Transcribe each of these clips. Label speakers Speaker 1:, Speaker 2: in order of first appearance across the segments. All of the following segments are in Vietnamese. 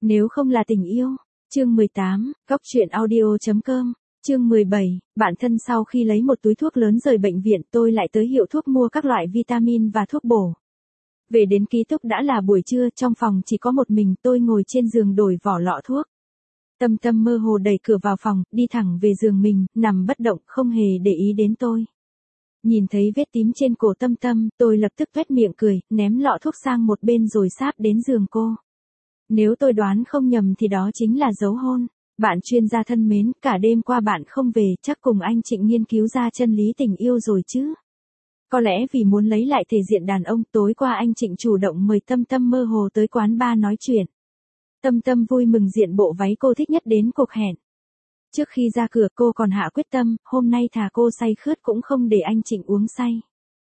Speaker 1: Nếu không là tình yêu. Chương 18, Góc truyện audio.com. Chương 17, bạn thân sau khi lấy một túi thuốc lớn rời bệnh viện, tôi lại tới hiệu thuốc mua các loại vitamin và thuốc bổ. Về đến ký túc đã là buổi trưa, trong phòng chỉ có một mình tôi ngồi trên giường đổi vỏ lọ thuốc. Tâm Tâm mơ hồ đẩy cửa vào phòng, đi thẳng về giường mình, nằm bất động, không hề để ý đến tôi. Nhìn thấy vết tím trên cổ Tâm Tâm, tôi lập tức tuét miệng cười, ném lọ thuốc sang một bên rồi sáp đến giường cô. Nếu tôi đoán không nhầm thì đó chính là dấu hôn. Bạn chuyên gia thân mến, cả đêm qua bạn không về, chắc cùng anh Trịnh nghiên cứu ra chân lý tình yêu rồi chứ. Có lẽ vì muốn lấy lại thể diện đàn ông, tối qua anh Trịnh chủ động mời Tâm Tâm mơ hồ tới quán bar nói chuyện. Tâm Tâm vui mừng diện bộ váy cô thích nhất đến cuộc hẹn. Trước khi ra cửa cô còn hạ quyết tâm, hôm nay thà cô say khướt cũng không để anh Trịnh uống say.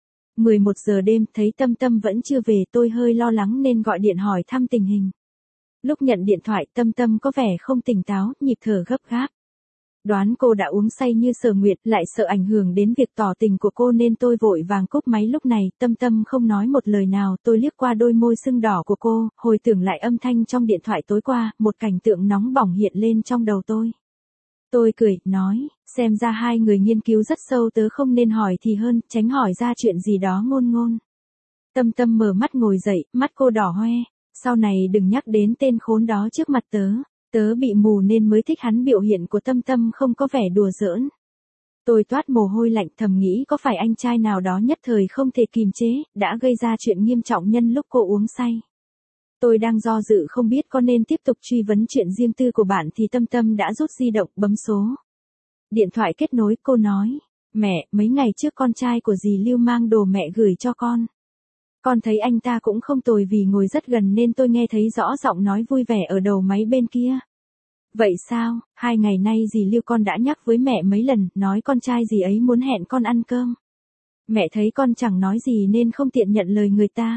Speaker 1: 11 giờ đêm, thấy Tâm Tâm vẫn chưa về, tôi hơi lo lắng nên gọi điện hỏi thăm tình hình. Lúc nhận điện thoại, Tâm Tâm có vẻ không tỉnh táo, nhịp thở gấp gáp. Đoán cô đã uống say như Sở Nguyệt, lại sợ ảnh hưởng đến việc tỏ tình của cô nên tôi vội vàng cúp máy. Lúc này, Tâm Tâm không nói một lời nào, tôi liếc qua đôi môi sưng đỏ của cô, hồi tưởng lại âm thanh trong điện thoại tối qua, một cảnh tượng nóng bỏng hiện lên trong đầu tôi. Tôi cười, nói, xem ra hai người nghiên cứu rất sâu, tớ không nên hỏi thì hơn, tránh hỏi ra chuyện gì đó ngôn ngôn. Tâm Tâm mở mắt ngồi dậy, mắt cô đỏ hoe. Sau này đừng nhắc đến tên khốn đó trước mặt tớ. Tớ bị mù nên mới thích hắn. Biểu hiện của Tâm Tâm không có vẻ đùa giỡn. Tôi toát mồ hôi lạnh, thầm nghĩ có phải anh trai nào đó nhất thời không thể kìm chế, đã gây ra chuyện nghiêm trọng nhân lúc cô uống say. Tôi đang do dự không biết có nên tiếp tục truy vấn chuyện riêng tư của bạn thì Tâm Tâm đã rút di động bấm số. Điện thoại kết nối, cô nói, mẹ, mấy ngày trước con trai của dì Lưu mang đồ mẹ gửi cho con. Con thấy anh ta cũng không tồi, vì ngồi rất gần nên tôi nghe thấy rõ giọng nói vui vẻ ở đầu máy bên kia. Vậy sao, 2 ngày nay dì Lưu con đã nhắc với mẹ mấy lần, nói con trai dì ấy muốn hẹn con ăn cơm. Mẹ thấy con chẳng nói gì nên không tiện nhận lời người ta.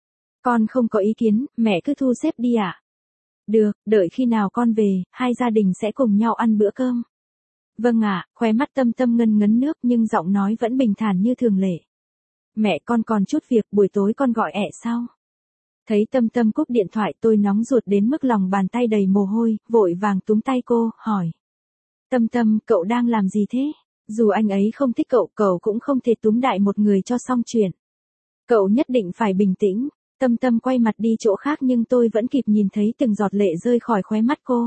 Speaker 1: Con không có ý kiến, mẹ cứ thu xếp đi ạ. Được, đợi khi nào con về, hai gia đình sẽ cùng nhau ăn bữa cơm. Vâng ạ, khóe mắt Tâm Tâm ngân ngấn nước nhưng giọng nói vẫn bình thản như thường lệ. Mẹ, con còn chút việc, buổi tối con gọi ẹ sau. Thấy Tâm Tâm cúp điện thoại, tôi nóng ruột đến mức lòng bàn tay đầy mồ hôi, vội vàng túm tay cô, hỏi. Tâm Tâm, cậu đang làm gì thế? Dù anh ấy không thích cậu, cậu cũng không thể túm đại một người cho xong chuyện. Cậu nhất định phải bình tĩnh. Tâm Tâm quay mặt đi chỗ khác nhưng tôi vẫn kịp nhìn thấy từng giọt lệ rơi khỏi khóe mắt cô.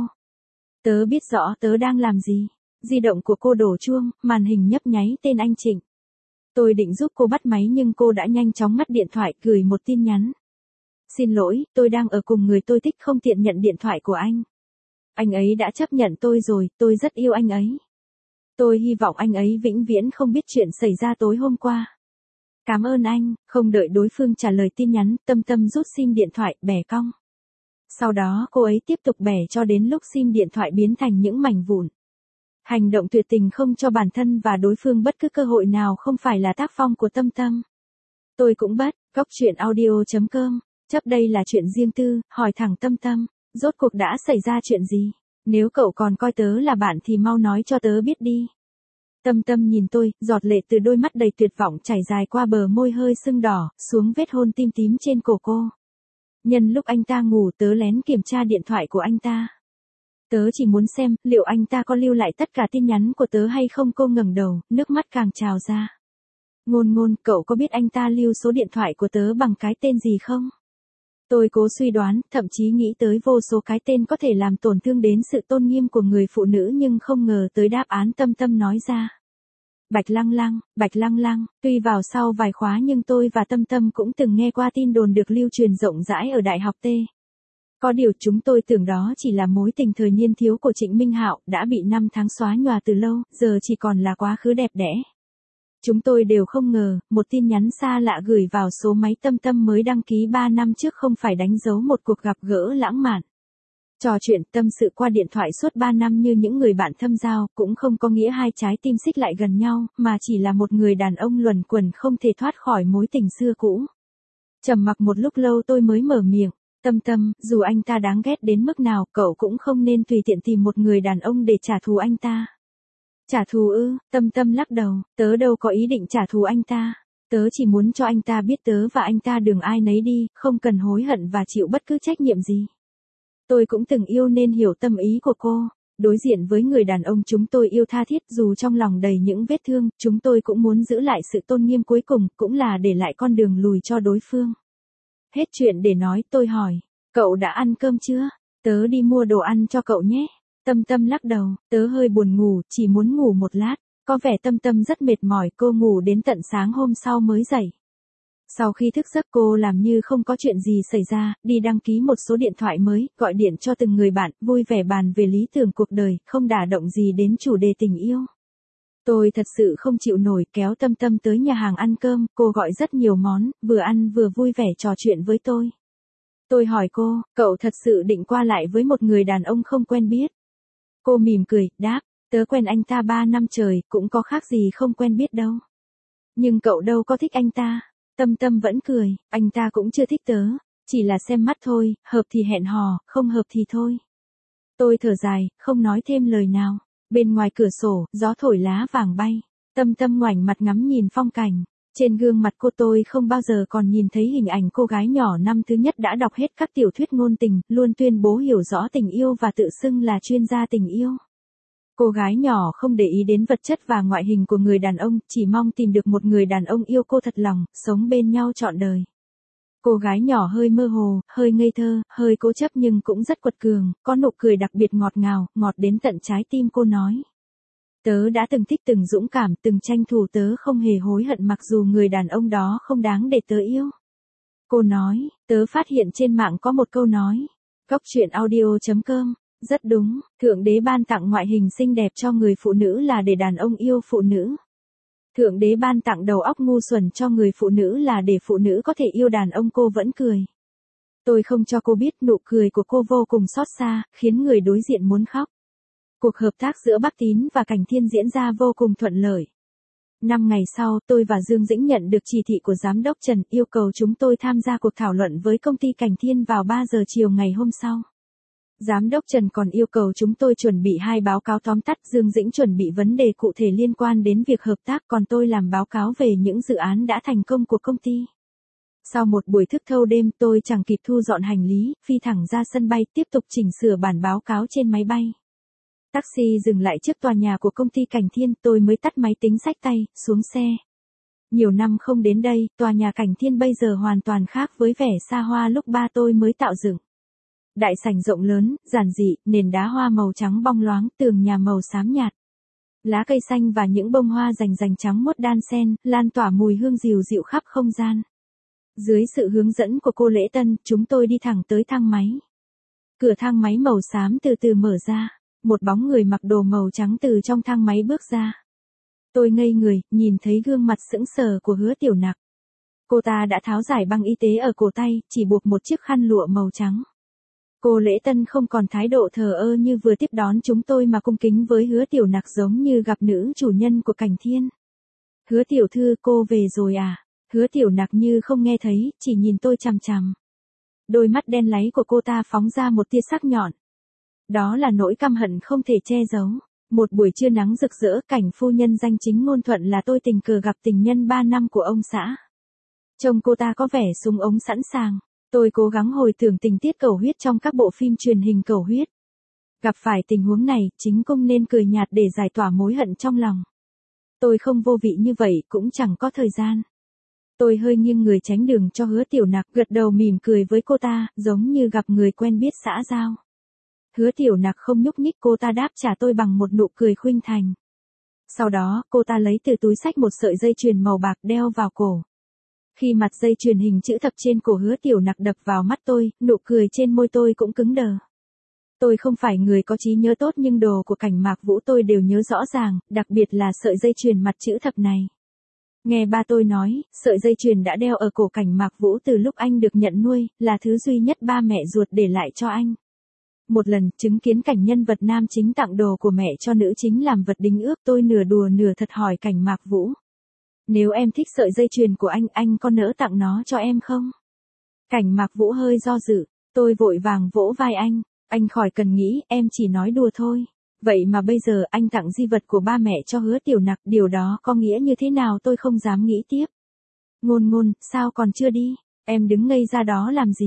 Speaker 1: Tớ biết rõ tớ đang làm gì. Di động của cô đổ chuông, màn hình nhấp nháy tên anh Trịnh. Tôi định giúp cô bắt máy nhưng cô đã nhanh chóng ngắt điện thoại, gửi một tin nhắn. Xin lỗi, tôi đang ở cùng người tôi thích, không tiện nhận điện thoại của anh. Anh ấy đã chấp nhận tôi rồi, tôi rất yêu anh ấy. Tôi hy vọng anh ấy vĩnh viễn không biết chuyện xảy ra tối hôm qua. Cảm ơn anh. Không đợi đối phương trả lời tin nhắn, Tâm Tâm rút sim điện thoại, bẻ cong. Sau đó cô ấy tiếp tục bẻ cho đến lúc sim điện thoại biến thành những mảnh vụn. Hành động tuyệt tình không cho bản thân và đối phương bất cứ cơ hội nào không phải là tác phong của Tâm Tâm. Tôi cũng bất, Góc truyện audio.com, chấp đây là chuyện riêng tư, hỏi thẳng Tâm Tâm, rốt cuộc đã xảy ra chuyện gì? Nếu cậu còn coi tớ là bạn thì mau nói cho tớ biết đi. Tâm Tâm nhìn tôi, giọt lệ từ đôi mắt đầy tuyệt vọng chảy dài qua bờ môi hơi sưng đỏ, xuống vết hôn tim tím trên cổ cô. Nhân lúc anh ta ngủ, tớ lén kiểm tra điện thoại của anh ta. Tớ chỉ muốn xem, liệu anh ta có lưu lại tất cả tin nhắn của tớ hay không. Cô ngẩng đầu, nước mắt càng trào ra. Ngôn ngôn, cậu có biết anh ta lưu số điện thoại của tớ bằng cái tên gì không? Tôi cố suy đoán, thậm chí nghĩ tới vô số cái tên có thể làm tổn thương đến sự tôn nghiêm của người phụ nữ nhưng không ngờ tới đáp án Tâm Tâm nói ra. Bạch Lăng Lăng, Bạch Lăng Lăng, tuy vào sau vài khóa nhưng tôi và Tâm Tâm cũng từng nghe qua tin đồn được lưu truyền rộng rãi ở Đại học T. Có điều chúng tôi tưởng đó chỉ là mối tình thời niên thiếu của Trịnh Minh Hạo, đã bị 5 tháng xóa nhòa từ lâu, giờ chỉ còn là quá khứ đẹp đẽ. Chúng tôi đều không ngờ, một tin nhắn xa lạ gửi vào số máy Tâm Tâm mới đăng ký 3 năm trước không phải đánh dấu một cuộc gặp gỡ lãng mạn. Trò chuyện tâm sự qua điện thoại suốt 3 năm như những người bạn thâm giao, cũng không có nghĩa hai trái tim xích lại gần nhau, mà chỉ là một người đàn ông luẩn quẩn không thể thoát khỏi mối tình xưa cũ. Trầm mặc một lúc lâu tôi mới mở miệng. Tâm Tâm, dù anh ta đáng ghét đến mức nào, cậu cũng không nên tùy tiện tìm một người đàn ông để trả thù anh ta. Trả thù ư? Tâm Tâm lắc đầu, tớ đâu có ý định trả thù anh ta. Tớ chỉ muốn cho anh ta biết tớ và anh ta đường ai nấy đi, không cần hối hận và chịu bất cứ trách nhiệm gì. Tôi cũng từng yêu nên hiểu tâm ý của cô. Đối diện với người đàn ông chúng tôi yêu tha thiết dù trong lòng đầy những vết thương, chúng tôi cũng muốn giữ lại sự tôn nghiêm cuối cùng, cũng là để lại con đường lùi cho đối phương. Hết chuyện để nói, tôi hỏi, cậu đã ăn cơm chưa? Tớ đi mua đồ ăn cho cậu nhé. Tâm Tâm lắc đầu, tớ hơi buồn ngủ, chỉ muốn ngủ một lát. Có vẻ Tâm Tâm rất mệt mỏi, cô ngủ đến tận sáng hôm sau mới dậy. Sau khi thức giấc cô làm như không có chuyện gì xảy ra, đi đăng ký một số điện thoại mới, gọi điện cho từng người bạn, vui vẻ bàn về lý tưởng cuộc đời, không đả động gì đến chủ đề tình yêu. Tôi thật sự không chịu nổi, kéo Tâm Tâm tới nhà hàng ăn cơm, cô gọi rất nhiều món, vừa ăn vừa vui vẻ trò chuyện với tôi. Tôi hỏi cô, cậu thật sự định qua lại với một người đàn ông không quen biết? Cô mỉm cười, đáp, tớ quen anh ta 3 năm trời, cũng có khác gì không quen biết đâu. Nhưng cậu đâu có thích anh ta. Tâm Tâm vẫn cười, anh ta cũng chưa thích tớ, chỉ là xem mắt thôi, hợp thì hẹn hò, không hợp thì thôi. Tôi thở dài, không nói thêm lời nào. Bên ngoài cửa sổ, gió thổi lá vàng bay. Tâm Tâm ngoảnh mặt ngắm nhìn phong cảnh. Trên gương mặt cô tôi không bao giờ còn nhìn thấy hình ảnh cô gái nhỏ năm thứ nhất đã đọc hết các tiểu thuyết ngôn tình, luôn tuyên bố hiểu rõ tình yêu và tự xưng là chuyên gia tình yêu. Cô gái nhỏ không để ý đến vật chất và ngoại hình của người đàn ông, chỉ mong tìm được một người đàn ông yêu cô thật lòng, sống bên nhau trọn đời. Cô gái nhỏ hơi mơ hồ, hơi ngây thơ, hơi cố chấp nhưng cũng rất quật cường, có nụ cười đặc biệt ngọt ngào, ngọt đến tận trái tim cô nói. Tớ đã từng thích, từng dũng cảm, từng tranh thủ, tớ không hề hối hận mặc dù người đàn ông đó không đáng để tớ yêu. Cô nói, tớ phát hiện trên mạng có một câu nói. Goctruyện.audio.com. Rất đúng, Thượng Đế ban tặng ngoại hình xinh đẹp cho người phụ nữ là để đàn ông yêu phụ nữ. Thượng Đế ban tặng đầu óc ngu xuẩn cho người phụ nữ là để phụ nữ có thể yêu đàn ông. Cô vẫn cười. Tôi không cho cô biết nụ cười của cô vô cùng xót xa, khiến người đối diện muốn khóc. Cuộc hợp tác giữa Bắc Tín và Cảnh Thiên diễn ra vô cùng thuận lợi. 5 ngày sau, tôi và Dương Dĩnh nhận được chỉ thị của Giám đốc Trần yêu cầu chúng tôi tham gia cuộc thảo luận với công ty Cảnh Thiên vào 3 giờ chiều ngày hôm sau. Giám đốc Trần còn yêu cầu chúng tôi chuẩn bị 2 báo cáo tóm tắt, Dương Dĩnh chuẩn bị vấn đề cụ thể liên quan đến việc hợp tác, còn tôi làm báo cáo về những dự án đã thành công của công ty. Sau một buổi thức thâu đêm, tôi chẳng kịp thu dọn hành lý, phi thẳng ra sân bay, tiếp tục chỉnh sửa bản báo cáo trên máy bay. Taxi dừng lại trước tòa nhà của công ty Cảnh Thiên, tôi mới tắt máy tính xách tay, xuống xe. Nhiều năm không đến đây, tòa nhà Cảnh Thiên bây giờ hoàn toàn khác với vẻ xa hoa lúc ba tôi mới tạo dựng. Đại sảnh rộng lớn, giản dị, nền đá hoa màu trắng bong loáng, tường nhà màu xám nhạt. Lá cây xanh và những bông hoa rành trắng muốt đan xen, lan tỏa mùi hương dịu dịu khắp không gian. Dưới sự hướng dẫn của cô lễ tân, chúng tôi đi thẳng tới thang máy. Cửa thang máy màu xám từ từ mở ra. Một bóng người mặc đồ màu trắng từ trong thang máy bước ra. Tôi ngây người, nhìn thấy gương mặt sững sờ của Hứa Tiểu Nặc. Cô ta đã tháo giải băng y tế ở cổ tay, chỉ buộc một chiếc khăn lụa màu trắng. Cô lễ tân không còn thái độ thờ ơ như vừa tiếp đón chúng tôi mà cung kính với Hứa Tiểu Nặc giống như gặp nữ chủ nhân của Cảnh Thiên. Hứa tiểu thư, cô về rồi à? Hứa Tiểu Nặc như không nghe thấy, chỉ nhìn tôi chằm chằm. Đôi mắt đen láy của cô ta phóng ra một tia sắc nhọn. Đó là nỗi căm hận không thể che giấu. Một buổi trưa nắng rực rỡ, Cảnh phu nhân danh chính ngôn thuận là tôi tình cờ gặp tình nhân 3 năm của ông xã. Trông cô ta có vẻ súng ống sẵn sàng. Tôi cố gắng hồi tưởng tình tiết cầu huyết trong các bộ phim truyền hình cầu huyết. Gặp phải tình huống này, chính cung nên cười nhạt để giải tỏa mối hận trong lòng. Tôi không vô vị như vậy, cũng chẳng có thời gian. Tôi hơi nghiêng người tránh đường cho Hứa Tiểu Nặc, gật đầu mỉm cười với cô ta, giống như gặp người quen biết xã giao. Hứa Tiểu Nặc không nhúc nhích, cô ta đáp trả tôi bằng một nụ cười khuynh thành. Sau đó, cô ta lấy từ túi xách một sợi dây chuyền màu bạc đeo vào cổ. Khi mặt dây chuyền hình chữ thập trên cổ Hứa Tiểu Nặc đập vào mắt tôi, nụ cười trên môi tôi cũng cứng đờ. Tôi không phải người có trí nhớ tốt nhưng đồ của Cảnh Mạc Vũ tôi đều nhớ rõ ràng, đặc biệt là sợi dây chuyền mặt chữ thập này. Nghe ba tôi nói, sợi dây chuyền đã đeo ở cổ Cảnh Mạc Vũ từ lúc anh được nhận nuôi, là thứ duy nhất ba mẹ ruột để lại cho anh. Một lần, chứng kiến cảnh nhân vật nam chính tặng đồ của mẹ cho nữ chính làm vật đính ước, tôi nửa đùa nửa thật hỏi Cảnh Mạc Vũ. Nếu em thích sợi dây chuyền của anh có nỡ tặng nó cho em không? Cảnh Mạc Vũ hơi do dự, tôi vội vàng vỗ vai anh khỏi cần nghĩ, em chỉ nói đùa thôi. Vậy mà bây giờ anh tặng di vật của ba mẹ cho Hứa Tiểu Nặc, điều đó có nghĩa như thế nào tôi không dám nghĩ tiếp. Ngôn, sao còn chưa đi? Em đứng ngây ra đó làm gì?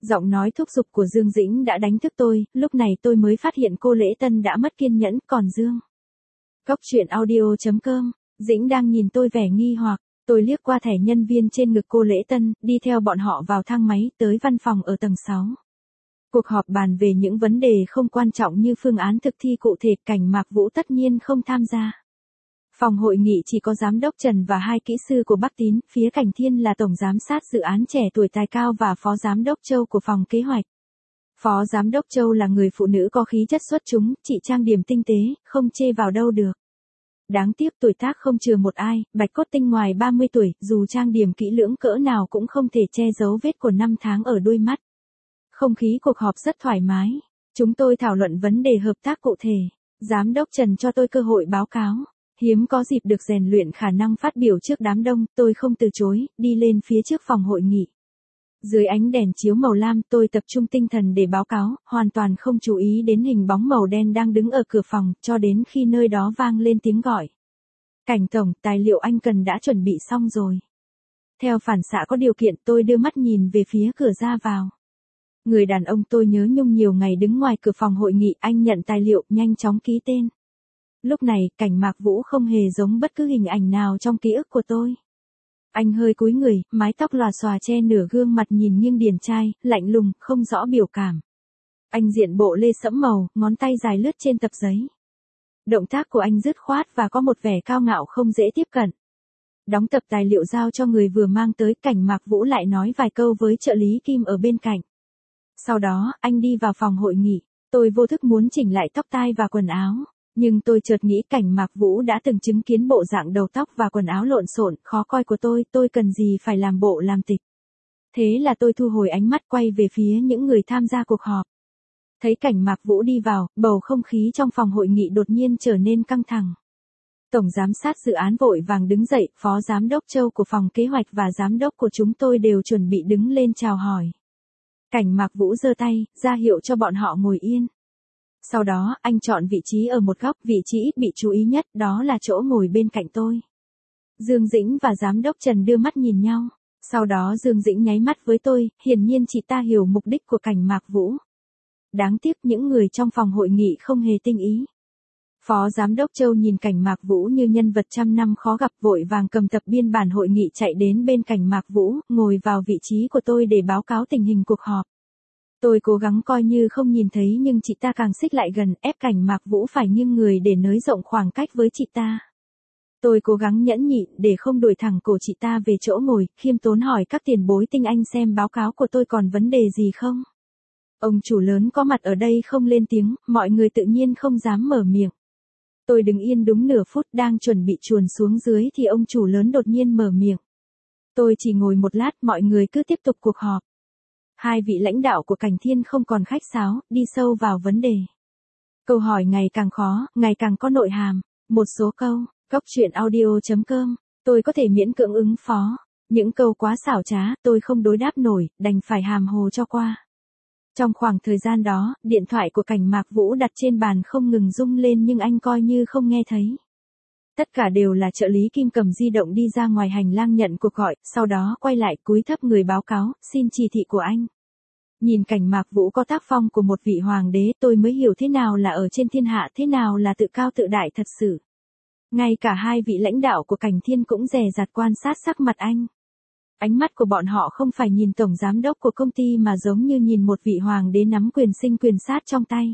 Speaker 1: Giọng nói thúc giục của Dương Dĩnh đã đánh thức tôi, lúc này tôi mới phát hiện cô Lễ Tân đã mất kiên nhẫn, còn Dương. Cốc truyện audio.com, Dĩnh đang nhìn tôi vẻ nghi hoặc, tôi liếc qua thẻ nhân viên trên ngực cô Lễ Tân, đi theo bọn họ vào thang máy, tới văn phòng ở tầng 6. Cuộc họp bàn về những vấn đề không quan trọng như phương án thực thi cụ thể, Cảnh Mạc Vũ tất nhiên không tham gia. Phòng hội nghị chỉ có giám đốc Trần và 2 kỹ sư của Bắc Tín, phía Cảnh Thiên là tổng giám sát dự án trẻ tuổi tài cao và phó giám đốc Châu của phòng kế hoạch. Phó giám đốc Châu là người phụ nữ có khí chất xuất chúng, chị trang điểm tinh tế, không chê vào đâu được. Đáng tiếc tuổi tác không chừa một ai, bạch cốt tinh ngoài 30 tuổi, dù trang điểm kỹ lưỡng cỡ nào cũng không thể che giấu vết của 5 tháng ở đôi mắt. Không khí cuộc họp rất thoải mái. Chúng tôi thảo luận vấn đề hợp tác cụ thể. Giám đốc Trần cho tôi cơ hội báo cáo. Hiếm có dịp được rèn luyện khả năng phát biểu trước đám đông, tôi không từ chối, đi lên phía trước phòng hội nghị. Dưới ánh đèn chiếu màu lam, tôi tập trung tinh thần để báo cáo, hoàn toàn không chú ý đến hình bóng màu đen đang đứng ở cửa phòng, cho đến khi nơi đó vang lên tiếng gọi. Cảnh tổng, tài liệu anh cần đã chuẩn bị xong rồi. Theo phản xạ có điều kiện, tôi đưa mắt nhìn về phía cửa ra vào. Người đàn ông tôi nhớ nhung nhiều ngày đứng ngoài cửa phòng hội nghị, anh nhận tài liệu, nhanh chóng ký tên. Lúc này, Cảnh Mạc Vũ không hề giống bất cứ hình ảnh nào trong ký ức của tôi. Anh hơi cúi người, mái tóc lòa xòa che nửa gương mặt nhìn nghiêng điển trai, lạnh lùng, không rõ biểu cảm. Anh diện bộ lê sẫm màu, ngón tay dài lướt trên tập giấy. Động tác của anh dứt khoát và có một vẻ cao ngạo không dễ tiếp cận. Đóng tập tài liệu giao cho người vừa mang tới, Cảnh Mạc Vũ lại nói vài câu với trợ lý Kim ở bên cạnh. Sau đó, anh đi vào phòng hội nghị. Tôi vô thức muốn chỉnh lại tóc tai và quần áo. Nhưng tôi chợt nghĩ Cảnh Mạc Vũ đã từng chứng kiến bộ dạng đầu tóc và quần áo lộn xộn, khó coi của tôi cần gì phải làm bộ làm tịch. Thế là tôi thu hồi ánh mắt quay về phía những người tham gia cuộc họp. Thấy Cảnh Mạc Vũ đi vào, bầu không khí trong phòng hội nghị đột nhiên trở nên căng thẳng. Tổng giám sát dự án vội vàng đứng dậy, phó giám đốc Châu của phòng kế hoạch và giám đốc của chúng tôi đều chuẩn bị đứng lên chào hỏi. Cảnh Mạc Vũ giơ tay, ra hiệu cho bọn họ ngồi yên. Sau đó, anh chọn vị trí ở một góc, vị trí ít bị chú ý nhất, đó là chỗ ngồi bên cạnh tôi. Dương Dĩnh và giám đốc Trần đưa mắt nhìn nhau. Sau đó Dương Dĩnh nháy mắt với tôi, hiển nhiên chị ta hiểu mục đích của Cảnh Mạc Vũ. Đáng tiếc những người trong phòng hội nghị không hề tinh ý. Phó giám đốc Châu nhìn Cảnh Mạc Vũ như nhân vật trăm năm khó gặp, vội vàng cầm tập biên bản hội nghị chạy đến bên Cảnh Mạc Vũ, ngồi vào vị trí của tôi để báo cáo tình hình cuộc họp. Tôi cố gắng coi như không nhìn thấy nhưng chị ta càng xích lại gần, ép Cảnh Mạc Vũ phải nghiêng người để nới rộng khoảng cách với chị ta. Tôi cố gắng nhẫn nhịn để không đuổi thẳng cổ chị ta về chỗ ngồi, khiêm tốn hỏi các tiền bối tinh anh xem báo cáo của tôi còn vấn đề gì không. Ông chủ lớn có mặt ở đây không lên tiếng, mọi người tự nhiên không dám mở miệng. Tôi đứng yên đúng nửa phút, đang chuẩn bị chuồn xuống dưới thì ông chủ lớn đột nhiên mở miệng. Tôi chỉ ngồi một lát, mọi người cứ tiếp tục cuộc họp. Hai vị lãnh đạo của Cảnh Thiên không còn khách sáo, đi sâu vào vấn đề. Câu hỏi ngày càng khó, ngày càng có nội hàm. Một số câu, cốc truyện audio.com, tôi có thể miễn cưỡng ứng phó. Những câu quá xảo trá, tôi không đối đáp nổi, đành phải hàm hồ cho qua. Trong khoảng thời gian đó, điện thoại của Cảnh Mạc Vũ đặt trên bàn không ngừng rung lên nhưng anh coi như không nghe thấy. Tất cả đều là trợ lý Kim cầm di động đi ra ngoài hành lang nhận cuộc gọi, sau đó quay lại cúi thấp người báo cáo, xin chỉ thị của anh. Nhìn Cảnh Mạc Vũ có tác phong của một vị hoàng đế, tôi mới hiểu thế nào là ở trên thiên hạ, thế nào là tự cao tự đại thật sự. Ngay cả hai vị lãnh đạo của Cảnh Thiên cũng dè dặt quan sát sắc mặt anh. Ánh mắt của bọn họ không phải nhìn tổng giám đốc của công ty mà giống như nhìn một vị hoàng đế nắm quyền sinh quyền sát trong tay.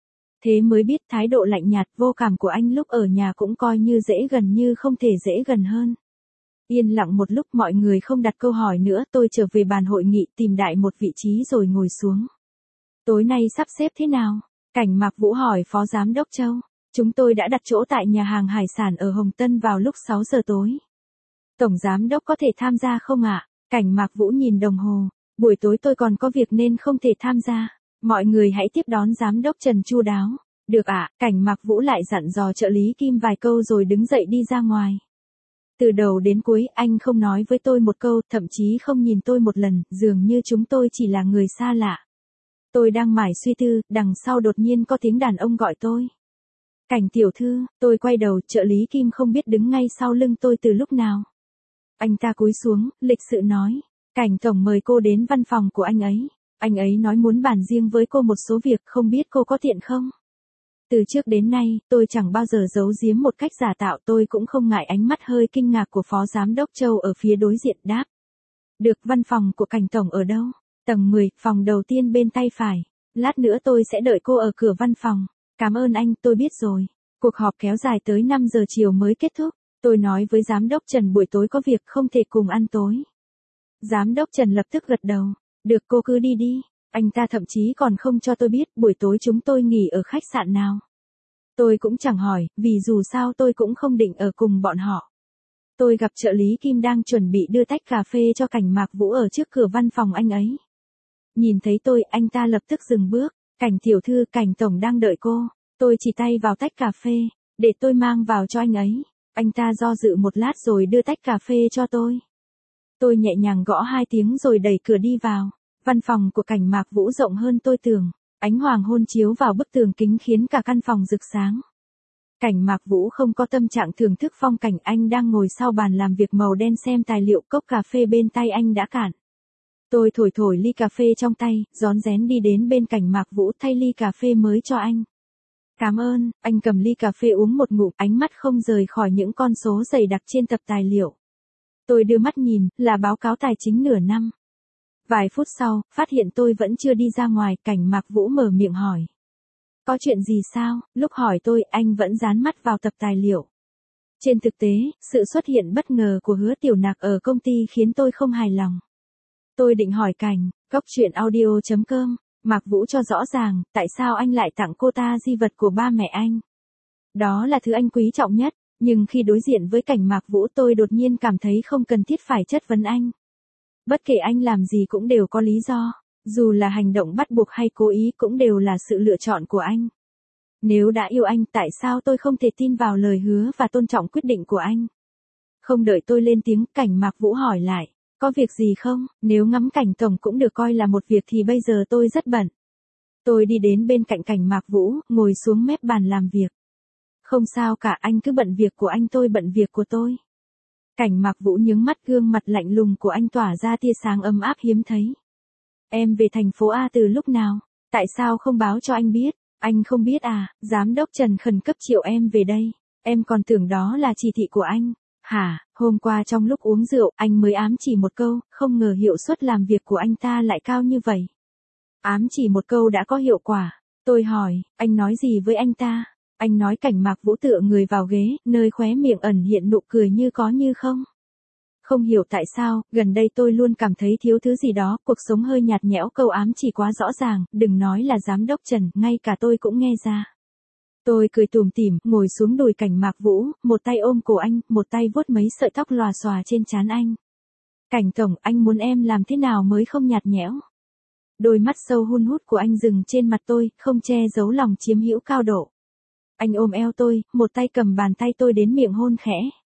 Speaker 1: Thế mới biết thái độ lạnh nhạt vô cảm của anh lúc ở nhà cũng coi như dễ gần như không thể dễ gần hơn. Yên lặng một lúc mọi người không đặt câu hỏi nữa, tôi trở về bàn hội nghị tìm đại một vị trí rồi ngồi xuống. Tối nay sắp xếp thế nào? Cảnh Mạc Vũ hỏi phó giám đốc Châu. Chúng tôi đã đặt chỗ tại nhà hàng hải sản ở Hồng Tân vào lúc 6 giờ tối. Tổng giám đốc có thể tham gia không ạ? Cảnh Mạc Vũ nhìn đồng hồ. Buổi tối tôi còn có việc nên không thể tham gia. Mọi người hãy tiếp đón giám đốc Trần chu đáo. Được ạ, Cảnh Mạc Vũ lại dặn dò trợ lý Kim vài câu rồi đứng dậy đi ra ngoài. Từ đầu đến cuối anh không nói với tôi một câu, thậm chí không nhìn tôi một lần, dường như chúng tôi chỉ là người xa lạ. Tôi đang mải suy tư, đằng sau đột nhiên có tiếng đàn ông gọi tôi. Cảnh tiểu thư, tôi quay đầu, trợ lý Kim không biết đứng ngay sau lưng tôi từ lúc nào. Anh ta cúi xuống, lịch sự nói, Cảnh tổng mời cô đến văn phòng của anh ấy. Anh ấy nói muốn bàn riêng với cô một số việc, không biết cô có tiện không? Từ trước đến nay, tôi chẳng bao giờ giấu giếm một cách giả tạo, tôi cũng không ngại ánh mắt hơi kinh ngạc của Phó Giám đốc Châu ở phía đối diện đáp. Được, văn phòng của Cảnh Tổng ở đâu? Tầng 10, phòng đầu tiên bên tay phải. Lát nữa tôi sẽ đợi cô ở cửa văn phòng. Cảm ơn anh, tôi biết rồi. Cuộc họp kéo dài tới 5 giờ chiều mới kết thúc. Tôi nói với Giám đốc Trần buổi tối có việc không thể cùng ăn tối. Giám đốc Trần lập tức gật đầu. Được, cô cứ đi đi. Anh ta thậm chí còn không cho tôi biết buổi tối chúng tôi nghỉ ở khách sạn nào. Tôi cũng chẳng hỏi, vì dù sao tôi cũng không định ở cùng bọn họ. Tôi gặp trợ lý Kim đang chuẩn bị đưa tách cà phê cho Cảnh Mạc Vũ ở trước cửa văn phòng anh ấy. Nhìn thấy tôi, anh ta lập tức dừng bước. Cảnh tiểu thư, Cảnh tổng đang đợi cô. Tôi chỉ tay vào tách cà phê, để tôi mang vào cho anh ấy. Anh ta do dự một lát rồi đưa tách cà phê cho tôi. Tôi nhẹ nhàng gõ 2 tiếng rồi đẩy cửa đi vào. Văn phòng của Cảnh Mạc Vũ rộng hơn tôi tưởng. Ánh hoàng hôn chiếu vào bức tường kính khiến cả căn phòng rực sáng. Cảnh Mạc Vũ không có tâm trạng thưởng thức phong cảnh, anh đang ngồi sau bàn làm việc màu đen xem tài liệu, cốc cà phê bên tay anh đã cạn. Tôi thổi thổi ly cà phê trong tay, rón rén đi đến bên Cảnh Mạc Vũ thay ly cà phê mới cho anh. Cảm ơn, anh cầm ly cà phê uống một ngụm, ánh mắt không rời khỏi những con số dày đặc trên tập tài liệu. Tôi đưa mắt nhìn, là báo cáo tài chính nửa năm. Vài phút sau, phát hiện tôi vẫn chưa đi ra ngoài, Cảnh Mạc Vũ mở miệng hỏi. Có chuyện gì sao? Lúc hỏi tôi, anh vẫn dán mắt vào tập tài liệu. Trên thực tế, sự xuất hiện bất ngờ của Hứa Tiểu Nặc ở công ty khiến tôi không hài lòng. Tôi định hỏi Cảnh, góc chuyện audio.com, Mạc Vũ cho rõ ràng, tại sao anh lại tặng cô ta di vật của ba mẹ anh? Đó là thứ anh quý trọng nhất, nhưng khi đối diện với Cảnh Mạc Vũ tôi đột nhiên cảm thấy không cần thiết phải chất vấn anh. Bất kể anh làm gì cũng đều có lý do, dù là hành động bắt buộc hay cố ý cũng đều là sự lựa chọn của anh. Nếu đã yêu anh, tại sao tôi không thể tin vào lời hứa và tôn trọng quyết định của anh? Không đợi tôi lên tiếng, Cảnh Mạc Vũ hỏi lại, có việc gì không? Nếu ngắm cảnh tổng cũng được coi là một việc thì bây giờ tôi rất bận. Tôi đi đến bên cạnh Cảnh Mạc Vũ, ngồi xuống mép bàn làm việc. Không sao cả, anh cứ bận việc của anh, tôi bận việc của tôi. Cảnh Mạc Vũ nhướng mắt, gương mặt lạnh lùng của anh tỏa ra tia sáng ấm áp hiếm thấy. Em về thành phố A từ lúc nào? Tại sao không báo cho anh biết? Anh không biết à? Giám đốc Trần khẩn cấp triệu em về đây. Em còn tưởng đó là chỉ thị của anh. Hả? Hôm qua trong lúc uống rượu, anh mới ám chỉ một câu, không ngờ hiệu suất làm việc của anh ta lại cao như vậy. Ám chỉ một câu đã có hiệu quả. Tôi hỏi, anh nói gì với anh ta? Anh nói. Cảnh Mạc Vũ tựa người vào ghế, nơi khóe miệng ẩn hiện nụ cười như có như không. Không hiểu tại sao, gần đây tôi luôn cảm thấy thiếu thứ gì đó, cuộc sống hơi nhạt nhẽo, câu ám chỉ quá rõ ràng, đừng nói là giám đốc Trần, ngay cả tôi cũng nghe ra. Tôi cười tủm tỉm, ngồi xuống đùi Cảnh Mạc Vũ, một tay ôm cổ anh, một tay vuốt mấy sợi tóc lòa xòa trên trán anh. Cảnh tổng, anh muốn em làm thế nào mới không nhạt nhẽo? Đôi mắt sâu hun hút của anh dừng trên mặt tôi, không che giấu lòng chiếm hữu cao độ. Anh ôm eo tôi, một tay cầm bàn tay tôi đến miệng hôn khẽ.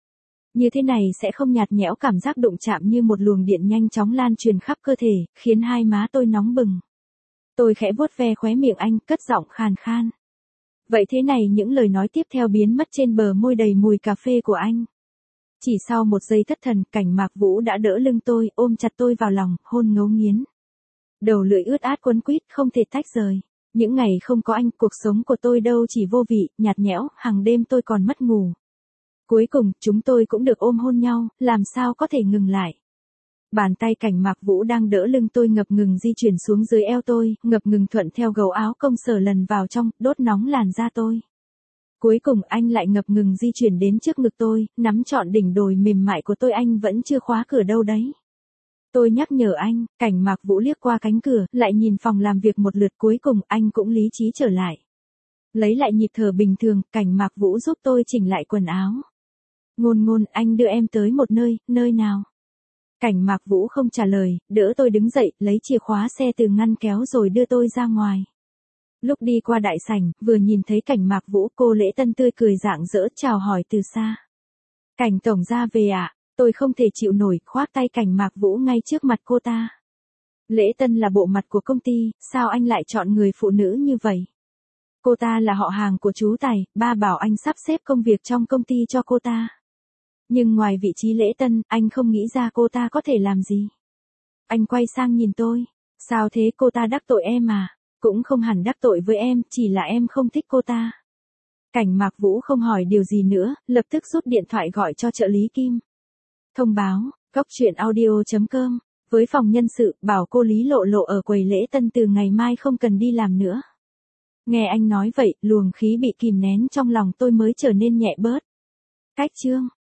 Speaker 1: Như thế này sẽ không nhạt nhẽo, cảm giác đụng chạm như một luồng điện nhanh chóng lan truyền khắp cơ thể, khiến hai má tôi nóng bừng. Tôi khẽ vuốt ve khóe miệng anh, cất giọng khàn khan. Vậy thế này, những lời nói tiếp theo biến mất trên bờ môi đầy mùi cà phê của anh. Chỉ sau một giây thất thần, Cảnh Mạc Vũ đã đỡ lưng tôi, ôm chặt tôi vào lòng, hôn ngấu nghiến. Đầu lưỡi ướt át quấn quýt, không thể tách rời. Những ngày không có anh, cuộc sống của tôi đâu chỉ vô vị, nhạt nhẽo, hàng đêm tôi còn mất ngủ. Cuối cùng, chúng tôi cũng được ôm hôn nhau, làm sao có thể ngừng lại. Bàn tay Cảnh Mạc Vũ đang đỡ lưng tôi ngập ngừng di chuyển xuống dưới eo tôi, ngập ngừng thuận theo gấu áo công sở lần vào trong, đốt nóng làn da tôi. Cuối cùng anh lại ngập ngừng di chuyển đến trước ngực tôi, nắm trọn đỉnh đồi mềm mại của tôi. Anh vẫn chưa khóa cửa đâu đấy. Tôi nhắc nhở anh. Cảnh Mạc Vũ liếc qua cánh cửa, lại nhìn phòng làm việc một lượt, cuối cùng anh cũng lý trí trở lại. Lấy lại nhịp thở bình thường, Cảnh Mạc Vũ giúp tôi chỉnh lại quần áo. Ngôn ngôn, anh đưa em tới một nơi, nơi nào? Cảnh Mạc Vũ không trả lời, đỡ tôi đứng dậy, lấy chìa khóa xe từ ngăn kéo rồi đưa tôi ra ngoài. Lúc đi qua đại sảnh, vừa nhìn thấy Cảnh Mạc Vũ, cô Lễ Tân tươi cười rạng rỡ chào hỏi từ xa. Cảnh tổng ra về ạ? Tôi không thể chịu nổi, khoác tay Cảnh Mạc Vũ ngay trước mặt cô ta. Lễ Tân là bộ mặt của công ty, sao anh lại chọn người phụ nữ như vậy? Cô ta là họ hàng của chú Tài, ba bảo anh sắp xếp công việc trong công ty cho cô ta. Nhưng ngoài vị trí Lễ Tân, anh không nghĩ ra cô ta có thể làm gì. Anh quay sang nhìn tôi. Sao thế, cô ta đắc tội em à? Cũng không hẳn đắc tội với em, chỉ là em không thích cô ta. Cảnh Mạc Vũ không hỏi điều gì nữa, lập tức rút điện thoại gọi cho trợ lý Kim. Thông báo, Cóc truyện audio.com. Với phòng nhân sự, bảo cô Lý Lộ Lộ ở quầy lễ tân từ ngày mai không cần đi làm nữa. Nghe anh nói vậy, luồng khí bị kìm nén trong lòng tôi mới trở nên nhẹ bớt. Cách chương